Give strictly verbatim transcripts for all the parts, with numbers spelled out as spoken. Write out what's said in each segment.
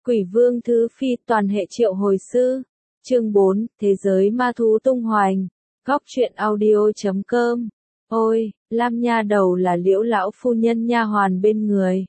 Quỷ vương thứ phi toàn hệ triệu hồi sư. Chương bốn, Thế giới ma thú tung hoành. Góc truyện audio chấm com. Ôi, Lam nha đầu là Liễu lão phu nhân nha hoàn bên người.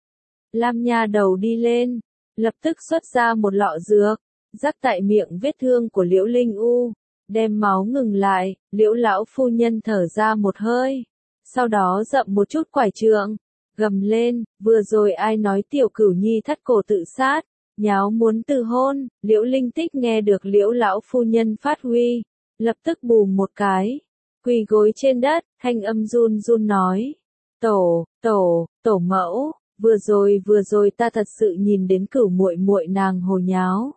Lam nha đầu đi lên, lập tức xuất ra một lọ dược, rắc tại miệng vết thương của Liễu Linh U, đem máu ngừng lại. Liễu lão phu nhân thở ra một hơi, sau đó dậm một chút quải trượng, gầm lên, vừa rồi ai nói tiểu cửu nhi thắt cổ tự sát, nháo muốn từ hôn. Liễu Linh Tích nghe được Liễu lão phu nhân phát huy, lập tức bùm một cái, quỳ gối trên đất, thanh âm run run nói, tổ, tổ, tổ mẫu, vừa rồi vừa rồi ta thật sự nhìn đến cửu muội muội nàng hồ nháo.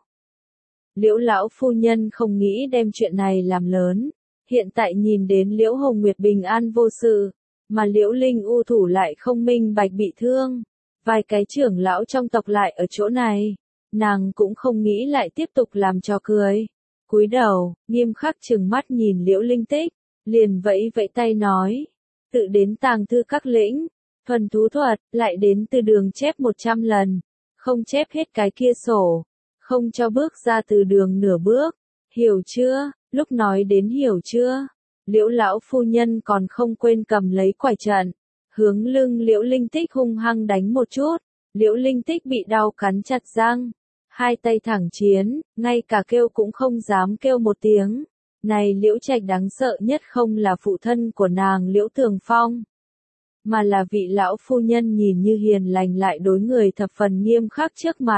Liễu lão phu nhân không nghĩ đem chuyện này làm lớn, hiện tại nhìn đến Liễu Hồng Nguyệt bình an vô sự, mà Liễu Linh U thủ lại không minh bạch bị thương, vài cái trưởng lão trong tộc lại ở chỗ này, nàng cũng không nghĩ lại tiếp tục làm trò cười. Cúi đầu, nghiêm khắc trừng mắt nhìn Liễu Linh Tích, liền vẫy vẫy tay nói, tự đến tàng thư các lĩnh, thuần thú thuật, lại đến từ đường chép một trăm lần, không chép hết cái kia sổ, không cho bước ra từ đường nửa bước, hiểu chưa? Lúc nói đến hiểu chưa, Liễu lão phu nhân còn không quên cầm lấy quải trận, hướng lưng Liễu Linh Tích hung hăng đánh một chút. Liễu Linh Tích bị đau cắn chặt răng, hai tay thẳng chiến, ngay cả kêu cũng không dám kêu một tiếng. Này Liễu Trạch đáng sợ nhất không là phụ thân của nàng Liễu Thường Phong, mà là vị lão phu nhân nhìn như hiền lành lại đối người thập phần nghiêm khắc trước mặt.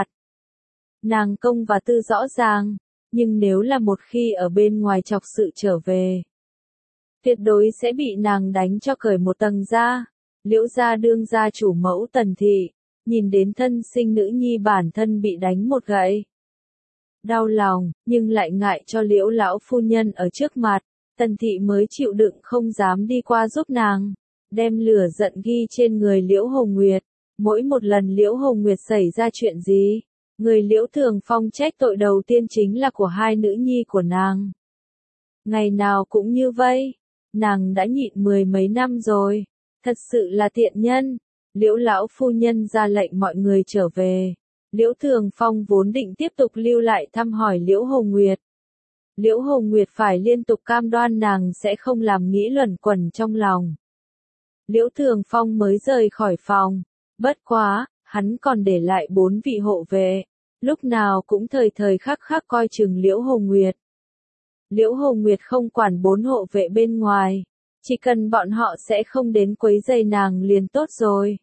Nàng công và tư rõ ràng, nhưng nếu là một khi ở bên ngoài chọc sự trở về, tuyệt đối sẽ bị nàng đánh cho cởi một tầng da. Liễu gia đương gia chủ mẫu Tần Thị, nhìn đến thân sinh nữ nhi bản thân bị đánh một gậy, đau lòng, nhưng lại ngại cho Liễu lão phu nhân ở trước mặt, Tần Thị mới chịu đựng không dám đi qua giúp nàng, đem lửa giận ghi trên người Liễu Hồng Nguyệt. Mỗi một lần Liễu Hồng Nguyệt xảy ra chuyện gì, người Liễu Thường Phong trách tội đầu tiên chính là của hai nữ nhi của nàng. Ngày nào cũng như vậy, nàng đã nhịn mười mấy năm rồi, thật sự là tiện nhân. Liễu lão phu nhân ra lệnh mọi người trở về. Liễu Thường Phong vốn định tiếp tục lưu lại thăm hỏi Liễu Hồng Nguyệt. Liễu Hồng Nguyệt phải liên tục cam đoan nàng sẽ không làm nghĩ luẩn quẩn trong lòng. Liễu Thường Phong mới rời khỏi phòng, bất quá, hắn còn để lại bốn vị hộ vệ, lúc nào cũng thời thời khắc khắc coi chừng Liễu Hồng Nguyệt. Liễu Hồng Nguyệt không quản bốn hộ vệ bên ngoài, chỉ cần bọn họ sẽ không đến quấy rầy nàng liền tốt rồi.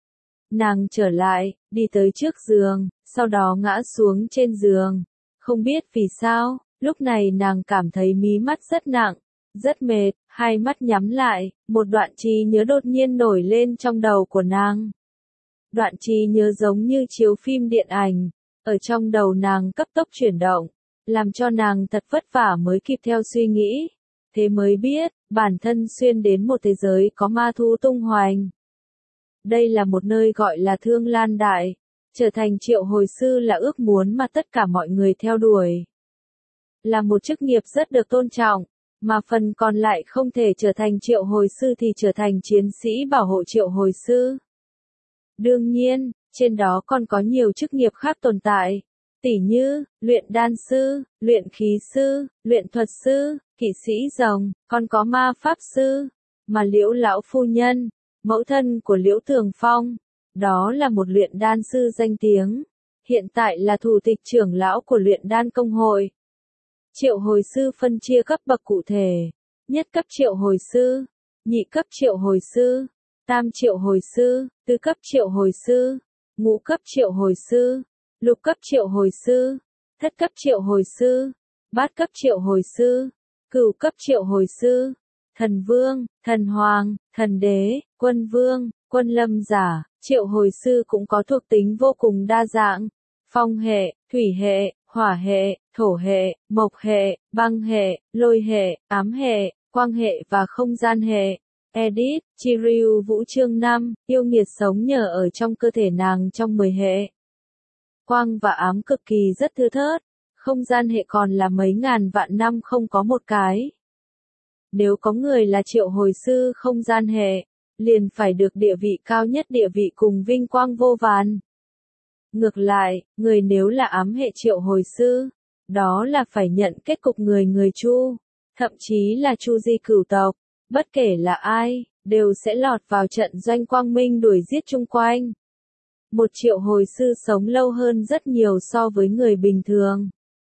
Nàng trở lại, đi tới trước giường, sau đó ngã xuống trên giường. Không biết vì sao, lúc này nàng cảm thấy mí mắt rất nặng, rất mệt, hai mắt nhắm lại, một đoạn trí nhớ đột nhiên nổi lên trong đầu của nàng. Đoạn trí nhớ giống như chiếu phim điện ảnh, ở trong đầu nàng cấp tốc chuyển động, làm cho nàng thật vất vả mới kịp theo suy nghĩ. Thế mới biết, bản thân xuyên đến một thế giới có ma thú tung hoành. Đây là một nơi gọi là Thương Lan Đại, trở thành triệu hồi sư là ước muốn mà tất cả mọi người theo đuổi. Là một chức nghiệp rất được tôn trọng, mà phần còn lại không thể trở thành triệu hồi sư thì trở thành chiến sĩ bảo hộ triệu hồi sư. Đương nhiên, trên đó còn có nhiều chức nghiệp khác tồn tại, tỉ như, luyện đan sư, luyện khí sư, luyện thuật sư, kỵ sĩ rồng, còn có ma pháp sư, mà Liễu lão phu nhân, mẫu thân của Liễu Thường Phong, đó là một luyện đan sư danh tiếng, hiện tại là thủ tịch trưởng lão của luyện đan công hội. Triệu hồi sư phân chia cấp bậc cụ thể, nhất cấp triệu hồi sư, nhị cấp triệu hồi sư, tam triệu hồi sư, tứ cấp triệu hồi sư, ngũ cấp triệu hồi sư, lục cấp triệu hồi sư, thất cấp triệu hồi sư, bát cấp triệu hồi sư, cửu cấp triệu hồi sư, thần vương, thần hoàng, thần đế, quân vương, quân lâm giả. Triệu hồi sư cũng có thuộc tính vô cùng đa dạng, phong hệ, thủy hệ, hỏa hệ, thổ hệ, mộc hệ, băng hệ, lôi hệ, ám hệ, quang hệ và không gian hệ. Edit, Chiryu Vũ chương năm, yêu nghiệt sống nhờ ở trong cơ thể nàng trong mười hệ. Quang và ám cực kỳ rất thưa thớt, không gian hệ còn là mấy ngàn vạn năm không có một cái. Nếu có người là triệu hồi sư không gian hệ, liền phải được địa vị cao nhất địa vị cùng vinh quang vô vàn. Ngược lại, người nếu là ám hệ triệu hồi sư, đó là phải nhận kết cục người người Chu, thậm chí là Chu di cửu tộc, bất kể là ai, đều sẽ lọt vào trận doanh quang minh đuổi giết chung quanh. Một triệu hồi sư sống lâu hơn rất nhiều so với người bình thường.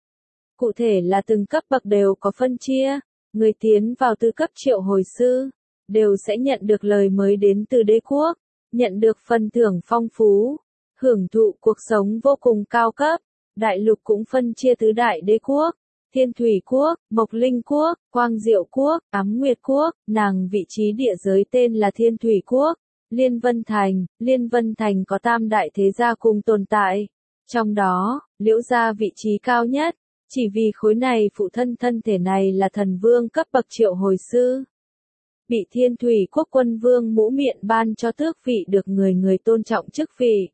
Cụ thể là từng cấp bậc đều có phân chia, người tiến vào tư cấp triệu hồi sư, đều sẽ nhận được lời mới đến từ đế quốc, nhận được phần thưởng phong phú, hưởng thụ cuộc sống vô cùng cao cấp. Đại lục cũng phân chia tứ đại đế quốc, Thiên Thủy Quốc, Mộc Linh Quốc, Quang Diệu Quốc, Ám Nguyệt Quốc, nàng vị trí địa giới tên là Thiên Thủy Quốc, Liên Vân Thành, Liên Vân Thành có tam đại thế gia cùng tồn tại, trong đó, Liễu gia vị trí cao nhất, chỉ vì khối này phụ thân thân thể này là thần vương cấp bậc triệu hồi sư. Bị Thiên Thủy Quốc quân vương mũ miệng ban cho tước vị được người người tôn trọng chức vị.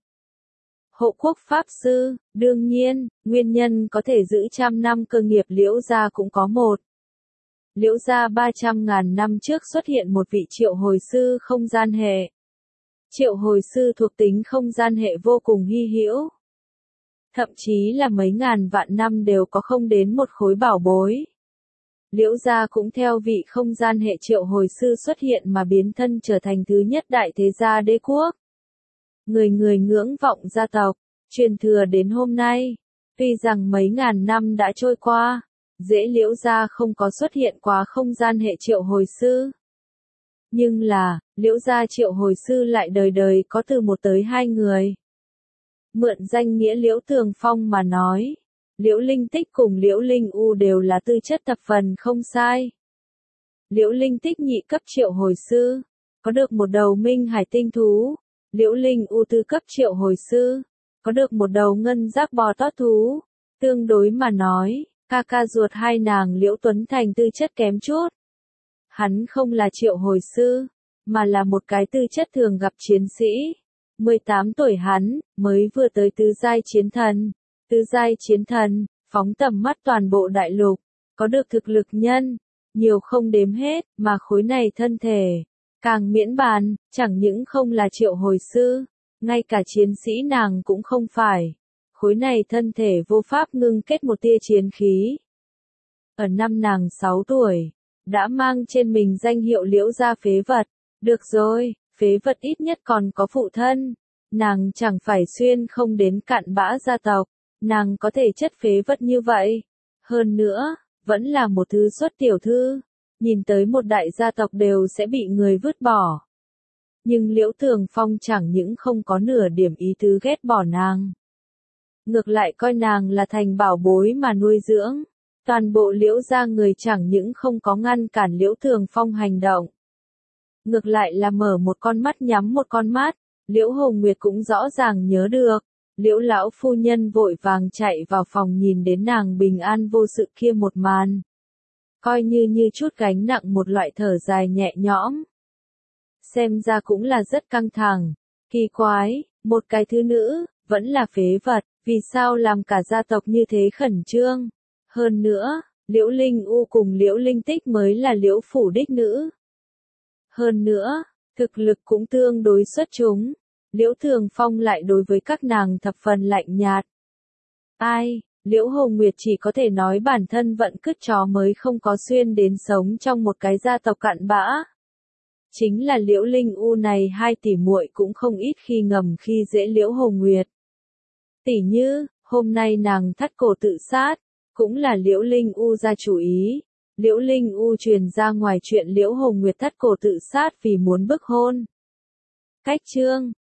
Hộ quốc pháp sư, đương nhiên, nguyên nhân có thể giữ trăm năm cơ nghiệp Liễu gia cũng có một. Liễu gia ba trăm ngàn năm trước xuất hiện một vị triệu hồi sư không gian hệ. Triệu hồi sư thuộc tính không gian hệ vô cùng hy hữu. Thậm chí là mấy ngàn vạn năm đều có không đến một khối bảo bối. Liễu gia cũng theo vị không gian hệ triệu hồi sư xuất hiện mà biến thân trở thành thứ nhất đại thế gia đế quốc. Người người ngưỡng vọng gia tộc, truyền thừa đến hôm nay. Tuy rằng mấy ngàn năm đã trôi qua, dễ Liễu gia không có xuất hiện quá không gian hệ triệu hồi sư. Nhưng là, Liễu gia triệu hồi sư lại đời đời có từ một tới hai người. Mượn danh nghĩa Liễu Tường Phong mà nói, Liễu Linh Tích cùng Liễu Linh U đều là tư chất thập phần không sai. Liễu Linh Tích nhị cấp triệu hồi sư, có được một đầu minh hải tinh thú. Liễu Linh U tư cấp triệu hồi sư, có được một đầu ngân giác bò tót thú. Tương đối mà nói, ca ca ruột hai nàng Liễu Tuấn Thành tư chất kém chút. Hắn không là triệu hồi sư, mà là một cái tư chất thường gặp chiến sĩ. mười tám tuổi hắn, mới vừa tới tứ giai chiến thần. Tứ giai chiến thần, phóng tầm mắt toàn bộ đại lục, có được thực lực nhân, nhiều không đếm hết, mà khối này thân thể. Càng miễn bàn, chẳng những không là triệu hồi sư, ngay cả chiến sĩ nàng cũng không phải. Khối này thân thể vô pháp ngưng kết một tia chiến khí. Ở năm nàng sáu tuổi, đã mang trên mình danh hiệu Liễu gia phế vật. Được rồi, phế vật ít nhất còn có phụ thân. Nàng chẳng phải xuyên không đến cặn bã gia tộc, nàng có thể chất phế vật như vậy. Hơn nữa, vẫn là một thứ xuất tiểu thư. Nhìn tới một đại gia tộc đều sẽ bị người vứt bỏ. Nhưng Liễu Tường Phong chẳng những không có nửa điểm ý tứ ghét bỏ nàng. Ngược lại coi nàng là thành bảo bối mà nuôi dưỡng. Toàn bộ Liễu gia người chẳng những không có ngăn cản Liễu Tường Phong hành động. Ngược lại là mở một con mắt nhắm một con mắt, Liễu Hồng Nguyệt cũng rõ ràng nhớ được. Liễu lão phu nhân vội vàng chạy vào phòng nhìn đến nàng bình an vô sự kia một màn. Coi như như chút gánh nặng một loại thở dài nhẹ nhõm. Xem ra cũng là rất căng thẳng. Kỳ quái, một cái thứ nữ, vẫn là phế vật, vì sao làm cả gia tộc như thế khẩn trương. Hơn nữa, Liễu Linh U cùng Liễu Linh Tích mới là Liễu phủ đích nữ. Hơn nữa, thực lực cũng tương đối xuất chúng. Liễu Thường Phong lại đối với các nàng thập phần lạnh nhạt. Ai? Liễu Hồng Nguyệt chỉ có thể nói bản thân vận cứt chó mới không có xuyên đến sống trong một cái gia tộc cặn bã. Chính là Liễu Linh U này hai tỷ muội cũng không ít khi ngầm khi dễ Liễu Hồng Nguyệt. Tỷ như, hôm nay nàng thắt cổ tự sát, cũng là Liễu Linh U ra chủ ý. Liễu Linh U truyền ra ngoài chuyện Liễu Hồng Nguyệt thắt cổ tự sát vì muốn bức hôn. Cách chương